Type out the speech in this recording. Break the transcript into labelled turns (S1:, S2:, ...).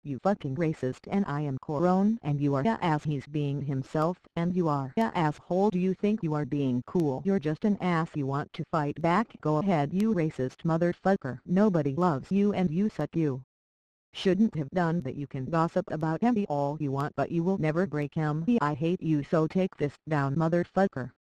S1: You fucking racist, and I am Corone and you are a ass. He's being himself and you are a asshole. Do you think you are being cool? You're just an ass. You want to fight back? Go ahead, you racist motherfucker. Nobody loves you and you suck. You shouldn't have done that. You can gossip about him all you want, but you will never break him. I hate you, so take this down, motherfucker.